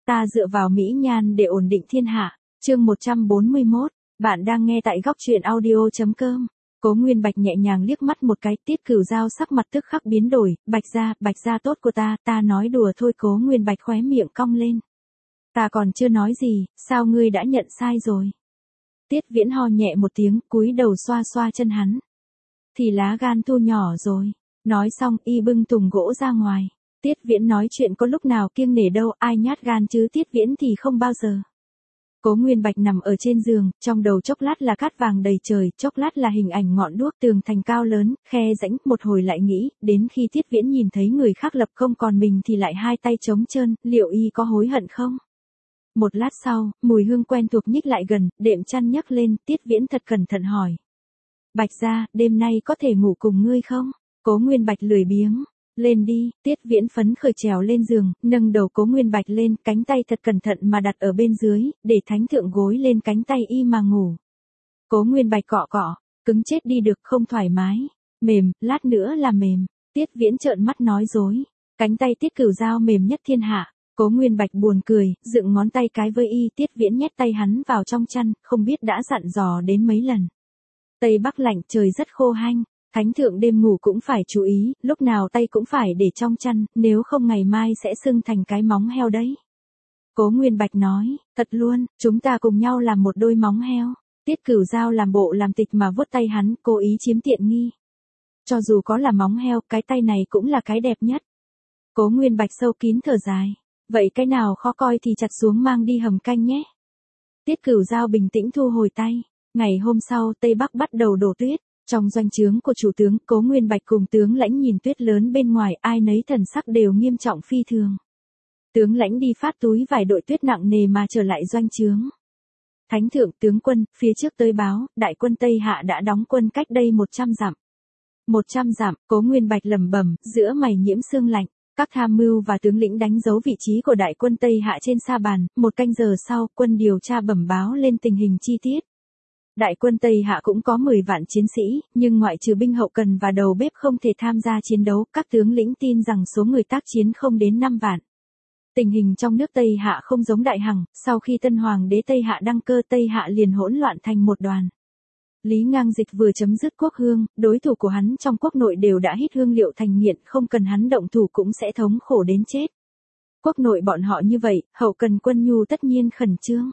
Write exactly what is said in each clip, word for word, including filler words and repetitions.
Ta dựa vào mỹ nhan để ổn định thiên hạ. Chương một trăm bốn mươi mốt, bạn đang nghe tại góc truyện audio chấm com. Cố Nguyên Bạch nhẹ nhàng liếc mắt một cái, Tiết Cửu Giao sắc mặt tức khắc biến đổi, Bạch gia, Bạch gia tốt của ta, ta nói đùa thôi. Cố Nguyên Bạch khóe miệng cong lên. Ta còn chưa nói gì, sao ngươi đã nhận sai rồi? Tiết Viễn ho nhẹ một tiếng, cúi đầu xoa xoa chân hắn. Thì lá gan thu nhỏ rồi. Nói xong, y bưng thùng gỗ ra ngoài. Tiết Viễn nói chuyện có lúc nào kiêng nể đâu, ai nhát gan chứ, Tiết Viễn thì không bao giờ. Cố Nguyên Bạch nằm ở trên giường, trong đầu chốc lát là cát vàng đầy trời, chốc lát là hình ảnh ngọn đuốc tường thành cao lớn, khe rãnh, một hồi lại nghĩ, đến khi Tiết Viễn nhìn thấy người khác lập công còn mình thì lại hai tay trống trơn, liệu y có hối hận không? Một lát sau, mùi hương quen thuộc nhích lại gần, đệm chăn nhấc lên, Tiết Viễn thật cẩn thận hỏi. Bạch gia, đêm nay có thể ngủ cùng ngươi không? Cố Nguyên Bạch lười biếng. Lên đi, Tiết Viễn phấn khởi trèo lên giường, nâng đầu Cố Nguyên Bạch lên, cánh tay thật cẩn thận mà đặt ở bên dưới, để thánh thượng gối lên cánh tay y mà ngủ. Cố Nguyên Bạch cọ cọ, cứng chết đi được, không thoải mái. Mềm, lát nữa là mềm. Tiết Viễn trợn mắt nói dối. Cánh tay Tiết Cửu Giao mềm nhất thiên hạ. Cố Nguyên Bạch buồn cười, dựng ngón tay cái với y, Tiết Viễn nhét tay hắn vào trong chăn, không biết đã dặn dò đến mấy lần. Tây Bắc lạnh, trời rất khô hanh. Thánh thượng đêm ngủ cũng phải chú ý, lúc nào tay cũng phải để trong chăn, nếu không ngày mai sẽ sưng thành cái móng heo đấy. Cố Nguyên Bạch nói, thật luôn, chúng ta cùng nhau làm một đôi móng heo. Tiết Cửu Giao làm bộ làm tịch mà vuốt tay hắn, cố ý chiếm tiện nghi. Cho dù có là móng heo, cái tay này cũng là cái đẹp nhất. Cố Nguyên Bạch sâu kín thở dài, vậy cái nào khó coi thì chặt xuống mang đi hầm canh nhé. Tiết Cửu Giao bình tĩnh thu hồi tay. Ngày hôm sau, Tây Bắc bắt đầu đổ tuyết. Trong doanh trướng của chủ tướng, Cố Nguyên Bạch cùng tướng lãnh nhìn tuyết lớn bên ngoài, ai nấy thần sắc đều nghiêm trọng phi thường. Tướng lãnh đi phát túi vải đội tuyết nặng nề mà trở lại doanh trướng. Thánh thượng, tướng quân, phía trước tới báo, đại quân Tây Hạ đã đóng quân cách đây một trăm dặm. một trăm dặm, Cố Nguyên Bạch lẩm bẩm, giữa mày nhiễm sương lạnh. Các tham mưu và tướng lĩnh đánh dấu vị trí của đại quân Tây Hạ trên sa bàn, một canh giờ sau, quân điều tra bẩm báo lên tình hình chi tiết. Đại quân Tây Hạ cũng có mười vạn chiến sĩ, nhưng ngoại trừ binh hậu cần và đầu bếp không thể tham gia chiến đấu, các tướng lĩnh tin rằng số người tác chiến không đến năm vạn. Tình hình trong nước Tây Hạ không giống Đại Hằng, sau khi tân hoàng đế Tây Hạ đăng cơ, Tây Hạ liền hỗn loạn thành một đoàn. Lý Ngang Dịch vừa chấm dứt quốc hương, đối thủ của hắn trong quốc nội đều đã hít hương liệu thành nghiện, không cần hắn động thủ cũng sẽ thống khổ đến chết. Quốc nội bọn họ như vậy, hậu cần quân nhu tất nhiên khẩn trương.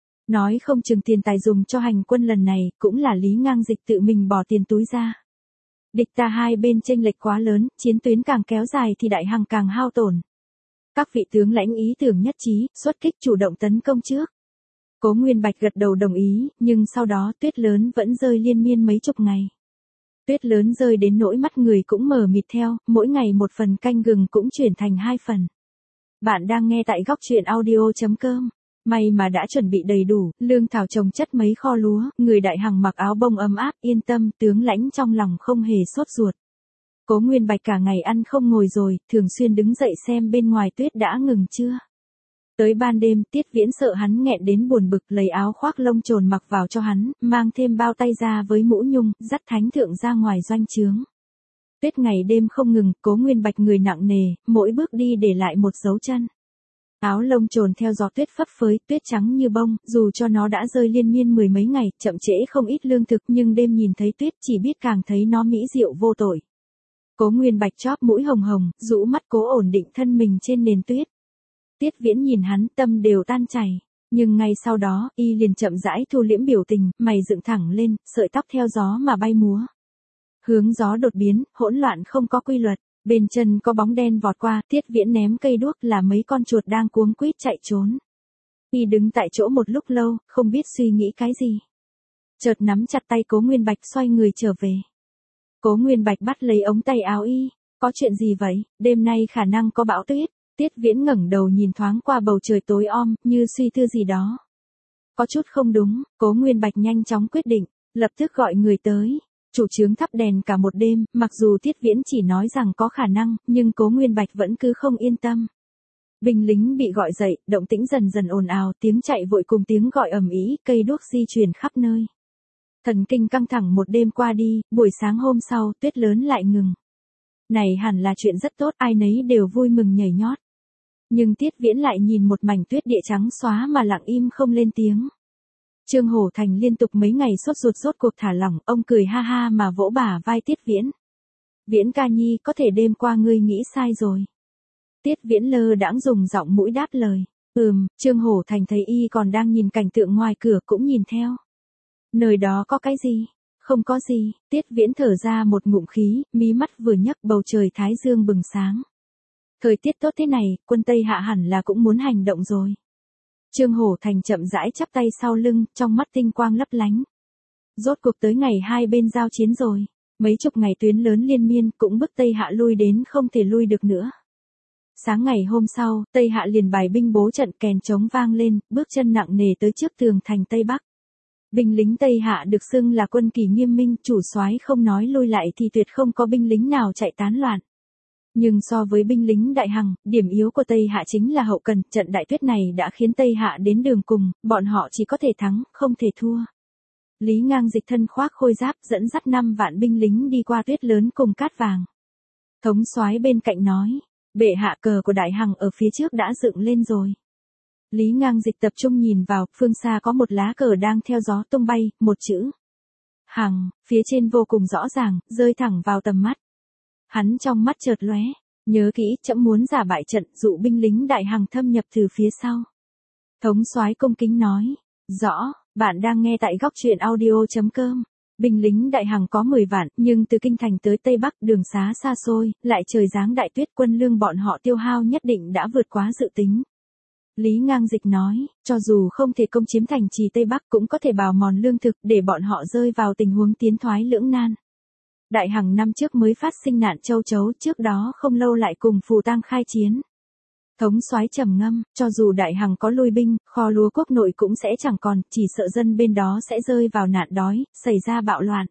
Nói không chừng tiền tài dùng cho hành quân lần này, cũng là Lý Ngang Dịch tự mình bỏ tiền túi ra. Địch ta hai bên chênh lệch quá lớn, chiến tuyến càng kéo dài thì Đại Hằng càng hao tổn. Các vị tướng lãnh ý tưởng nhất trí, xuất kích chủ động tấn công trước. Cố Nguyên Bạch gật đầu đồng ý, nhưng sau đó tuyết lớn vẫn rơi liên miên mấy chục ngày. Tuyết lớn rơi đến nỗi mắt người cũng mờ mịt theo, mỗi ngày một phần canh gừng cũng chuyển thành hai phần. Bạn đang nghe tại góc truyện audio chấm com. May mà đã chuẩn bị đầy đủ, lương thảo trồng chất mấy kho lúa, người Đại Hằng mặc áo bông ấm áp, yên tâm, tướng lãnh trong lòng không hề sốt ruột. Cố Nguyên Bạch cả ngày ăn không ngồi rồi, thường xuyên đứng dậy xem bên ngoài tuyết đã ngừng chưa. Tới ban đêm, Tiết Viễn sợ hắn nghẹn đến buồn bực, lấy áo khoác lông trồn mặc vào cho hắn, mang thêm bao tay ra với mũ nhung, dắt thánh thượng ra ngoài doanh trướng. Tuyết ngày đêm không ngừng, Cố Nguyên Bạch người nặng nề, mỗi bước đi để lại một dấu chân. Áo lông trồn theo gió tuyết phấp phới, tuyết trắng như bông, dù cho nó đã rơi liên miên mười mấy ngày, chậm trễ không ít lương thực, nhưng đêm nhìn thấy tuyết chỉ biết càng thấy nó mỹ diệu vô tội. Cố Nguyên Bạch chóp mũi hồng hồng, rũ mắt cố ổn định thân mình trên nền tuyết. Tiết Viễn nhìn hắn, tâm đều tan chảy, nhưng ngay sau đó, y liền chậm rãi thu liễm biểu tình, mày dựng thẳng lên, sợi tóc theo gió mà bay múa. Hướng gió đột biến, hỗn loạn không có quy luật. Bên chân có bóng đen vọt qua, Tiết Viễn ném cây đuốc, là mấy con chuột đang cuống quýt chạy trốn. Y đứng tại chỗ một lúc lâu, không biết suy nghĩ cái gì. Chợt nắm chặt tay Cố Nguyên Bạch xoay người trở về. Cố Nguyên Bạch bắt lấy ống tay áo y, có chuyện gì vậy, đêm nay khả năng có bão tuyết. Tiết Viễn ngẩng đầu nhìn thoáng qua bầu trời tối om, như suy tư gì đó. Có chút không đúng, Cố Nguyên Bạch nhanh chóng quyết định, lập tức gọi người tới. Chủ trướng thắp đèn cả một đêm, mặc dù Tiết Viễn chỉ nói rằng có khả năng, nhưng Cố Nguyên Bạch vẫn cứ không yên tâm. Binh lính bị gọi dậy, động tĩnh dần dần ồn ào, tiếng chạy vội cùng tiếng gọi ầm ĩ, cây đuốc di chuyển khắp nơi. Thần kinh căng thẳng một đêm qua đi, buổi sáng hôm sau, tuyết lớn lại ngừng. Này hẳn là chuyện rất tốt, ai nấy đều vui mừng nhảy nhót. Nhưng Tiết Viễn lại nhìn một mảnh tuyết địa trắng xóa mà lặng im không lên tiếng. Trương Hổ Thành liên tục mấy ngày sốt ruột rốt cuộc thả lỏng, ông cười ha ha mà vỗ bả vai Tiết Viễn. Viễn ca nhi, có thể đêm qua ngươi nghĩ sai rồi. Tiết Viễn lơ đãng dùng giọng mũi đáp lời. Ừm, Trương Hổ Thành thấy y còn đang nhìn cảnh tượng ngoài cửa cũng nhìn theo. Nơi đó có cái gì? Không có gì, Tiết Viễn thở ra một ngụm khí, mí mắt vừa nhấc bầu trời thái dương bừng sáng. Thời tiết tốt thế này, quân Tây Hạ hẳn là cũng muốn hành động rồi. Trương Hổ Thành chậm rãi chắp tay sau lưng, trong mắt tinh quang lấp lánh. Rốt cuộc tới ngày hai bên giao chiến rồi. Mấy chục ngày tuyến lớn liên miên cũng bức Tây Hạ lui đến không thể lui được nữa. Sáng ngày hôm sau, Tây Hạ liền bài binh bố trận, kèn trống vang lên, bước chân nặng nề tới trước tường thành Tây Bắc. Binh lính Tây Hạ được xưng là quân kỳ nghiêm minh, chủ soái không nói lui lại thì tuyệt không có binh lính nào chạy tán loạn. Nhưng so với binh lính Đại Hằng, điểm yếu của Tây Hạ chính là hậu cần, trận đại tuyết này đã khiến Tây Hạ đến đường cùng, bọn họ chỉ có thể thắng, không thể thua. Lý Ngang dịch thân khoác khôi giáp dẫn dắt năm vạn binh lính đi qua tuyết lớn cùng cát vàng. Thống soái bên cạnh nói, bệ hạ, cờ của Đại Hằng ở phía trước đã dựng lên rồi. Lý Ngang dịch tập trung nhìn vào, phương xa có một lá cờ đang theo gió tung bay, một chữ Hằng, phía trên vô cùng rõ ràng, rơi thẳng vào tầm mắt. Hắn trong mắt chợt lóe, nhớ kỹ, trẫm muốn giả bại trận, dụ binh lính Đại Hằng thâm nhập từ phía sau. Thống soái cung kính nói, rõ. Bạn đang nghe tại góc truyện audio chấm com. Binh lính Đại Hằng có mười vạn, nhưng từ kinh thành tới Tây Bắc đường xá xa xôi, lại trời giáng đại tuyết, quân lương bọn họ tiêu hao nhất định đã vượt quá dự tính. Lý Ngang dịch nói, cho dù không thể công chiếm thành trì Tây Bắc cũng có thể bào mòn lương thực để bọn họ rơi vào tình huống tiến thoái lưỡng nan. Đại Hằng năm trước mới phát sinh nạn châu chấu, trước đó không lâu lại cùng Phù Tang khai chiến. Thống soái trầm ngâm, cho dù Đại Hằng có lui binh, kho lúa quốc nội cũng sẽ chẳng còn, chỉ sợ dân bên đó sẽ rơi vào nạn đói, xảy ra bạo loạn.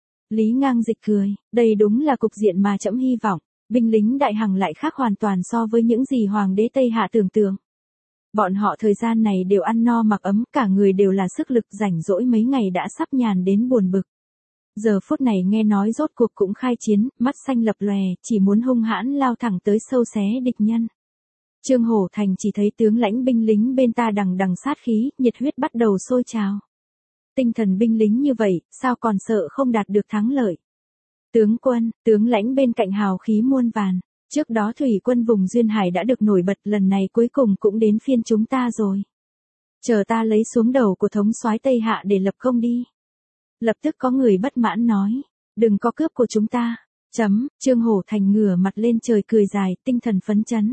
Lý Ngang dịch cười, đây đúng là cục diện mà trẫm hy vọng, binh lính Đại Hằng lại khác hoàn toàn so với những gì hoàng đế Tây Hạ tưởng tượng. Bọn họ thời gian này đều ăn no mặc ấm, cả người đều là sức lực, rảnh rỗi mấy ngày đã sắp nhàn đến buồn bực. Giờ phút này nghe nói rốt cuộc cũng khai chiến, mắt xanh lập lòe, chỉ muốn hung hãn lao thẳng tới sâu xé địch nhân. Trương Hổ Thành chỉ thấy tướng lãnh binh lính bên ta đằng đằng sát khí, nhiệt huyết bắt đầu sôi trào. Tinh thần binh lính như vậy, sao còn sợ không đạt được thắng lợi. Tướng quân, tướng lãnh bên cạnh hào khí muôn vàn. Trước đó thủy quân vùng Duyên Hải đã được nổi bật, lần này cuối cùng cũng đến phiên chúng ta rồi. Chờ ta lấy xuống đầu của thống soái Tây Hạ để lập công đi. Lập tức có người bất mãn nói, đừng có cướp của chúng ta. Chấm, Trương Hổ Thành ngửa mặt lên trời cười dài, tinh thần phấn chấn.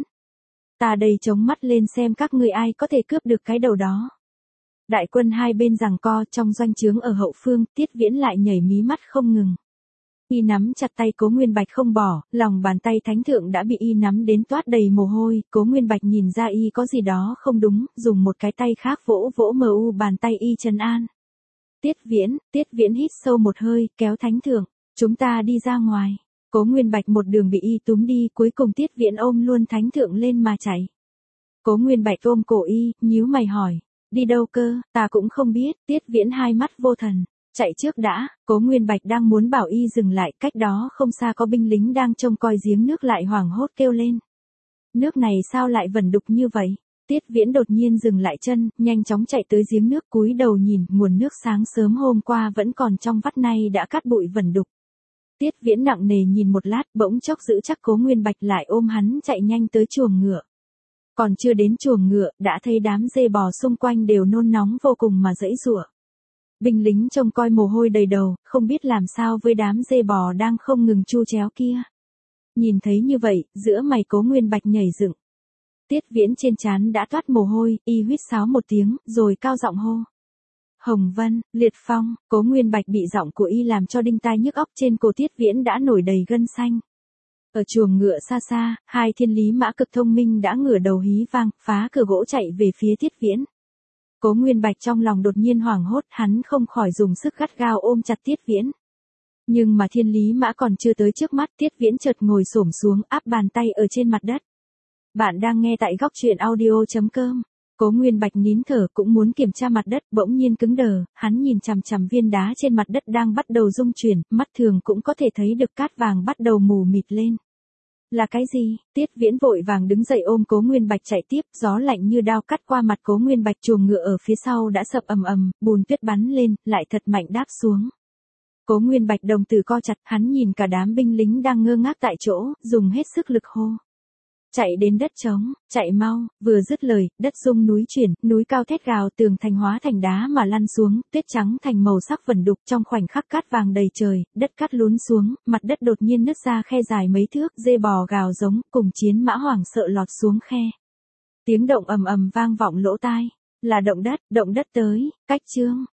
Ta đây chống mắt lên xem các ngươi ai có thể cướp được cái đầu đó. Đại quân hai bên giằng co, trong doanh trướng ở hậu phương, Tiết Viễn lại nhảy mí mắt không ngừng. Y nắm chặt tay Cố Nguyên Bạch không bỏ, lòng bàn tay thánh thượng đã bị y nắm đến toát đầy mồ hôi, Cố Nguyên Bạch nhìn ra y có gì đó không đúng, dùng một cái tay khác vỗ vỗ mờ u bàn tay y trấn an. Tiết Viễn, Tiết Viễn hít sâu một hơi, kéo thánh thượng, chúng ta đi ra ngoài. Cố Nguyên Bạch một đường bị y túm đi, cuối cùng Tiết Viễn ôm luôn thánh thượng lên mà chạy. Cố Nguyên Bạch ôm cổ y, nhíu mày hỏi, đi đâu cơ, ta cũng không biết. Tiết Viễn hai mắt vô thần, chạy trước đã. Cố Nguyên Bạch đang muốn bảo y dừng lại, cách đó không xa có binh lính đang trông coi giếng nước lại hoảng hốt kêu lên. Nước này sao lại vẩn đục như vậy? Tiết Viễn đột nhiên dừng lại chân, nhanh chóng chạy tới giếng nước, cúi đầu nhìn, nguồn nước sáng sớm hôm qua vẫn còn trong vắt, nay đã cát bụi vẩn đục. Tiết Viễn nặng nề nhìn một lát, bỗng chốc giữ chắc Cố Nguyên Bạch lại ôm hắn chạy nhanh tới chuồng ngựa. Còn chưa đến chuồng ngựa, đã thấy đám dê bò xung quanh đều nôn nóng vô cùng mà giãy giụa. Binh lính trông coi mồ hôi đầy đầu, không biết làm sao với đám dê bò đang không ngừng chu chéo kia. Nhìn thấy như vậy, giữa mày Cố Nguyên Bạch nhảy dựng. Tiết Viễn trên trán đã toát mồ hôi, y huýt sáo một tiếng, rồi cao giọng hô. Hồng Vân, Liệt Phong. Cố Nguyên Bạch bị giọng của y làm cho đinh tai nhức óc, trên cổ Tiết Viễn đã nổi đầy gân xanh. Ở chuồng ngựa xa xa, hai thiên lý mã cực thông minh đã ngửa đầu hí vang, phá cửa gỗ chạy về phía Tiết Viễn. Cố Nguyên Bạch trong lòng đột nhiên hoảng hốt, hắn không khỏi dùng sức gắt gao ôm chặt Tiết Viễn. Nhưng mà thiên lý mã còn chưa tới trước mắt, Tiết Viễn chợt ngồi xổm xuống, áp bàn tay ở trên mặt đất. Bạn đang nghe tại góc truyện audio chấm com. Cố Nguyên Bạch nín thở cũng muốn kiểm tra mặt đất, bỗng nhiên cứng đờ, hắn nhìn chằm chằm viên đá trên mặt đất đang bắt đầu rung chuyển, mắt thường cũng có thể thấy được cát vàng bắt đầu mù mịt lên. Là cái gì? Tiết Viễn vội vàng đứng dậy ôm Cố Nguyên Bạch chạy tiếp, gió lạnh như đao cắt qua mặt Cố Nguyên Bạch, chuồng ngựa ở phía sau đã sập ầm ầm, bùn tuyết bắn lên, lại thật mạnh đáp xuống. Cố Nguyên Bạch đồng tử co chặt, hắn nhìn cả đám binh lính đang ngơ ngác tại chỗ, dùng hết sức lực hô. Chạy đến đất trống, chạy mau, vừa dứt lời, đất rung núi chuyển, núi cao thét gào, tường thành hóa thành đá mà lăn xuống, tuyết trắng thành màu sắc vẩn đục, trong khoảnh khắc cát vàng đầy trời, đất cát lún xuống, mặt đất đột nhiên nứt ra khe dài mấy thước, dê bò gào giống, cùng chiến mã hoảng sợ lọt xuống khe. Tiếng động ầm ầm vang vọng lỗ tai, là động đất, động đất tới, cách chương.